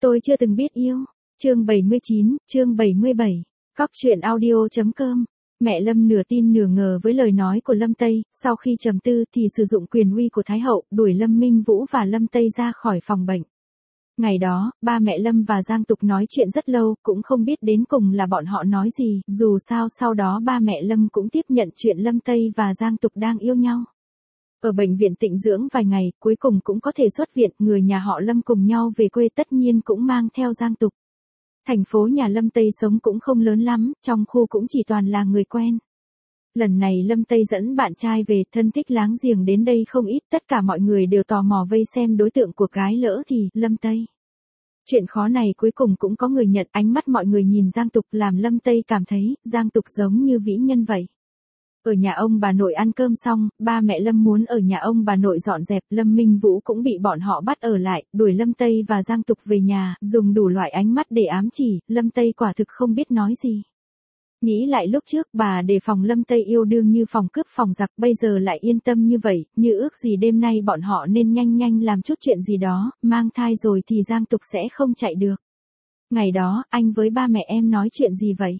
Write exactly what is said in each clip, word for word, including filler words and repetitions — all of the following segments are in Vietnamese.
Tôi chưa từng biết yêu. Chương bảy mươi chín, chương bảy mươi bảy. Cóc truyện audio.com. Mẹ Lâm nửa tin nửa ngờ với lời nói của Lâm Tây, sau khi trầm tư thì sử dụng quyền uy của Thái hậu, đuổi Lâm Minh Vũ và Lâm Tây ra khỏi phòng bệnh. Ngày đó, ba mẹ Lâm và Giang Tục nói chuyện rất lâu, cũng không biết đến cùng là bọn họ nói gì, dù sao sau đó ba mẹ Lâm cũng tiếp nhận chuyện Lâm Tây và Giang Tục đang yêu nhau. Ở bệnh viện tịnh dưỡng vài ngày, cuối cùng cũng có thể xuất viện, người nhà họ Lâm cùng nhau về quê tất nhiên cũng mang theo Giang Tục. Thành phố nhà Lâm Tây sống cũng không lớn lắm, trong khu cũng chỉ toàn là người quen. Lần này Lâm Tây dẫn bạn trai về, thân thích láng giềng đến đây không ít, tất cả mọi người đều tò mò vây xem đối tượng của gái lỡ thì, Lâm Tây. Chuyện khó này cuối cùng cũng có người nhận, ánh mắt mọi người nhìn Giang Tục làm Lâm Tây cảm thấy, Giang Tục giống như vĩ nhân vậy. Ở nhà ông bà nội ăn cơm xong, ba mẹ Lâm muốn ở nhà ông bà nội dọn dẹp, Lâm Minh Vũ cũng bị bọn họ bắt ở lại, đuổi Lâm Tây và Giang Tục về nhà, dùng đủ loại ánh mắt để ám chỉ, Lâm Tây quả thực không biết nói gì. Nghĩ lại lúc trước bà đề phòng Lâm Tây yêu đương như phòng cướp phòng giặc, bây giờ lại yên tâm như vậy, như ước gì đêm nay bọn họ nên nhanh nhanh làm chút chuyện gì đó, mang thai rồi thì Giang Tục sẽ không chạy được. Ngày đó, anh với ba mẹ em nói chuyện gì vậy?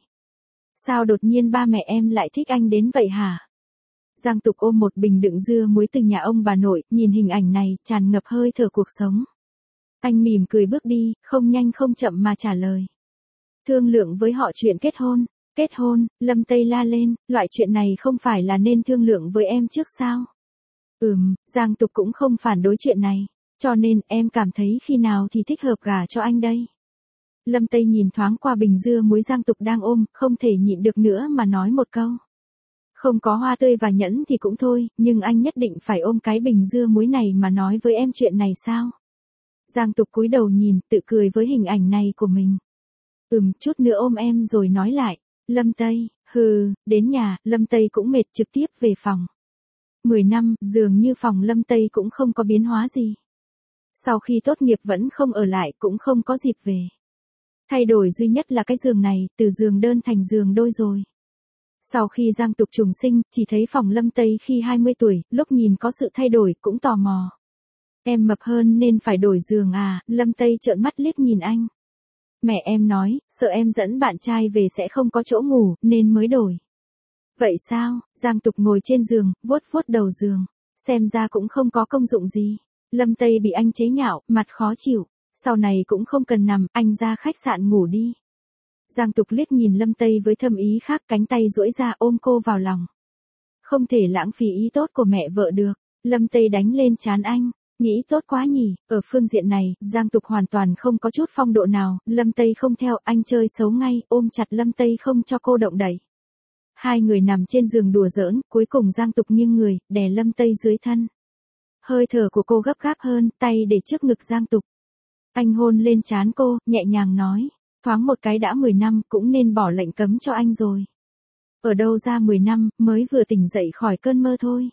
Sao đột nhiên ba mẹ em lại thích anh đến vậy hả? Giang Tục ôm một bình đựng dưa muối từ nhà ông bà nội, nhìn hình ảnh này, tràn ngập hơi thở cuộc sống. Anh mỉm cười bước đi, không nhanh không chậm mà trả lời. Thương lượng với họ chuyện kết hôn. Kết hôn, Lâm Tây la lên, loại chuyện này không phải là nên thương lượng với em trước sao? Ừm, Giang Tục cũng không phản đối chuyện này, cho nên em cảm thấy khi nào thì thích hợp gả cho anh đây? Lâm Tây nhìn thoáng qua bình dưa muối Giang Tục đang ôm, không thể nhịn được nữa mà nói một câu. Không có hoa tươi và nhẫn thì cũng thôi, nhưng anh nhất định phải ôm cái bình dưa muối này mà nói với em chuyện này sao? Giang Tục cúi đầu nhìn, tự cười với hình ảnh này của mình. Ừm, chút nữa ôm em rồi nói lại. Lâm Tây, hừ, đến nhà, Lâm Tây cũng mệt, trực tiếp về phòng. Mười năm, dường như phòng Lâm Tây cũng không có biến hóa gì. Sau khi tốt nghiệp vẫn không ở lại, cũng không có dịp về. Thay đổi duy nhất là cái giường này, từ giường đơn thành giường đôi rồi. Sau khi Giang Tục trùng sinh, chỉ thấy phòng Lâm Tây khi hai mươi tuổi, lúc nhìn có sự thay đổi, cũng tò mò. Em mập hơn nên phải đổi giường à, Lâm Tây trợn mắt liếc nhìn anh. Mẹ em nói, sợ em dẫn bạn trai về sẽ không có chỗ ngủ, nên mới đổi. Vậy sao? Giang Tục ngồi trên giường, vuốt vuốt đầu giường. Xem ra cũng không có công dụng gì. Lâm Tây bị anh chế nhạo, mặt khó chịu. Sau này cũng không cần nằm, anh ra khách sạn ngủ đi. Giang Tục liếc nhìn Lâm Tây với thâm ý khác, cánh tay duỗi ra ôm cô vào lòng. Không thể lãng phí ý tốt của mẹ vợ được. Lâm Tây đánh lên trán anh. Nghĩ tốt quá nhỉ, ở phương diện này, Giang Tục hoàn toàn không có chút phong độ nào, Lâm Tây không theo, anh chơi xấu ngay, ôm chặt Lâm Tây không cho cô động đậy. Hai người nằm trên giường đùa giỡn, cuối cùng Giang Tục nghiêng người, đè Lâm Tây dưới thân. Hơi thở của cô gấp gáp hơn, tay để trước ngực Giang Tục. Anh hôn lên trán cô, nhẹ nhàng nói, thoáng một cái đã mười năm, cũng nên bỏ lệnh cấm cho anh rồi. Ở đâu ra mười năm, mới vừa tỉnh dậy khỏi cơn mơ thôi.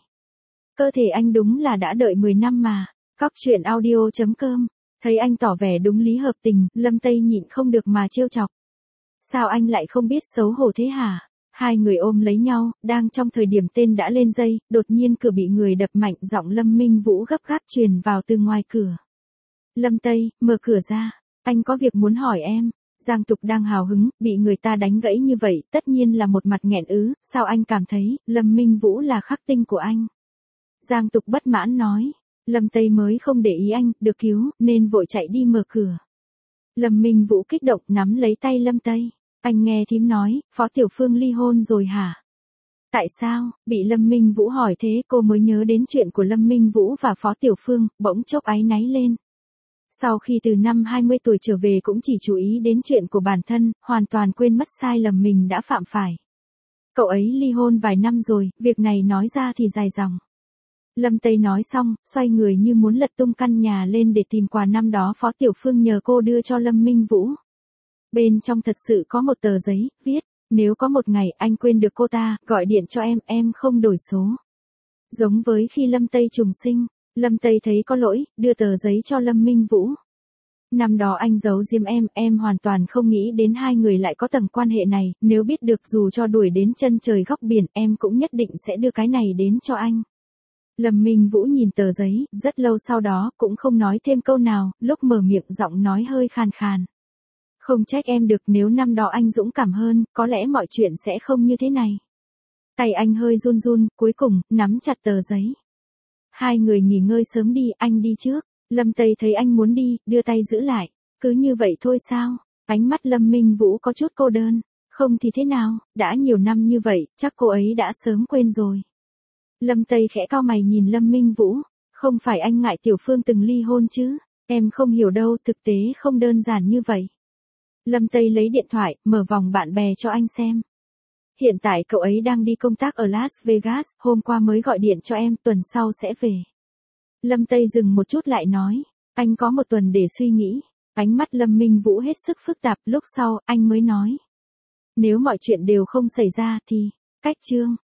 Cơ thể anh đúng là đã đợi mười năm mà. Cóc truyện audio.com. Thấy anh tỏ vẻ đúng lý hợp tình, Lâm Tây nhịn không được mà trêu chọc. Sao anh lại không biết xấu hổ thế hả? Hai người ôm lấy nhau, đang trong thời điểm tên đã lên dây, đột nhiên cửa bị người đập mạnh, giọng Lâm Minh Vũ gấp gáp truyền vào từ ngoài cửa. Lâm Tây, mở cửa ra, anh có việc muốn hỏi em. Giang Tục đang hào hứng, bị người ta đánh gãy như vậy, tất nhiên là một mặt nghẹn ứ, sao anh cảm thấy, Lâm Minh Vũ là khắc tinh của anh? Giang Tục bất mãn nói. Lâm Tây mới không để ý anh, được cứu, nên vội chạy đi mở cửa. Lâm Minh Vũ kích động nắm lấy tay Lâm Tây. Anh nghe thím nói, Phó Tiểu Phương ly hôn rồi hả? Tại sao? Bị Lâm Minh Vũ hỏi thế cô mới nhớ đến chuyện của Lâm Minh Vũ và Phó Tiểu Phương, bỗng chốc áy náy lên. Sau khi từ năm hai mươi tuổi trở về cũng chỉ chú ý đến chuyện của bản thân, hoàn toàn quên mất sai lầm mình đã phạm phải. Cậu ấy ly hôn vài năm rồi, việc này nói ra thì dài dòng. Lâm Tây nói xong, xoay người như muốn lật tung căn nhà lên để tìm quà năm đó Phó Tiểu Phương nhờ cô đưa cho Lâm Minh Vũ. Bên trong thật sự có một tờ giấy, viết, nếu có một ngày anh quên được cô ta, gọi điện cho em, em không đổi số. Giống với khi Lâm Tây trùng sinh, Lâm Tây thấy có lỗi, đưa tờ giấy cho Lâm Minh Vũ. Năm đó anh giấu giếm em, em hoàn toàn không nghĩ đến hai người lại có tầng quan hệ này, nếu biết được dù cho đuổi đến chân trời góc biển, em cũng nhất định sẽ đưa cái này đến cho anh. Lâm Minh Vũ nhìn tờ giấy, rất lâu sau đó cũng không nói thêm câu nào, lúc mở miệng giọng nói hơi khàn khàn. Không trách em được, nếu năm đó anh dũng cảm hơn, có lẽ mọi chuyện sẽ không như thế này. Tay anh hơi run run, cuối cùng, nắm chặt tờ giấy. Hai người nghỉ ngơi sớm đi, anh đi trước. Lâm Tây thấy anh muốn đi, đưa tay giữ lại. Cứ như vậy thôi sao? Ánh mắt Lâm Minh Vũ có chút cô đơn. Không thì thế nào, đã nhiều năm như vậy, chắc cô ấy đã sớm quên rồi. Lâm Tây khẽ cau mày nhìn Lâm Minh Vũ. Không phải anh ngại Tiểu Phương từng ly hôn chứ? Em không hiểu đâu, thực tế không đơn giản như vậy. Lâm Tây lấy điện thoại, mở vòng bạn bè cho anh xem. Hiện tại cậu ấy đang đi công tác ở Las Vegas, hôm qua mới gọi điện cho em, tuần sau sẽ về. Lâm Tây dừng một chút lại nói, anh có một tuần để suy nghĩ. Ánh mắt Lâm Minh Vũ hết sức phức tạp, lúc sau, anh mới nói. Nếu mọi chuyện đều không xảy ra thì, cách chương.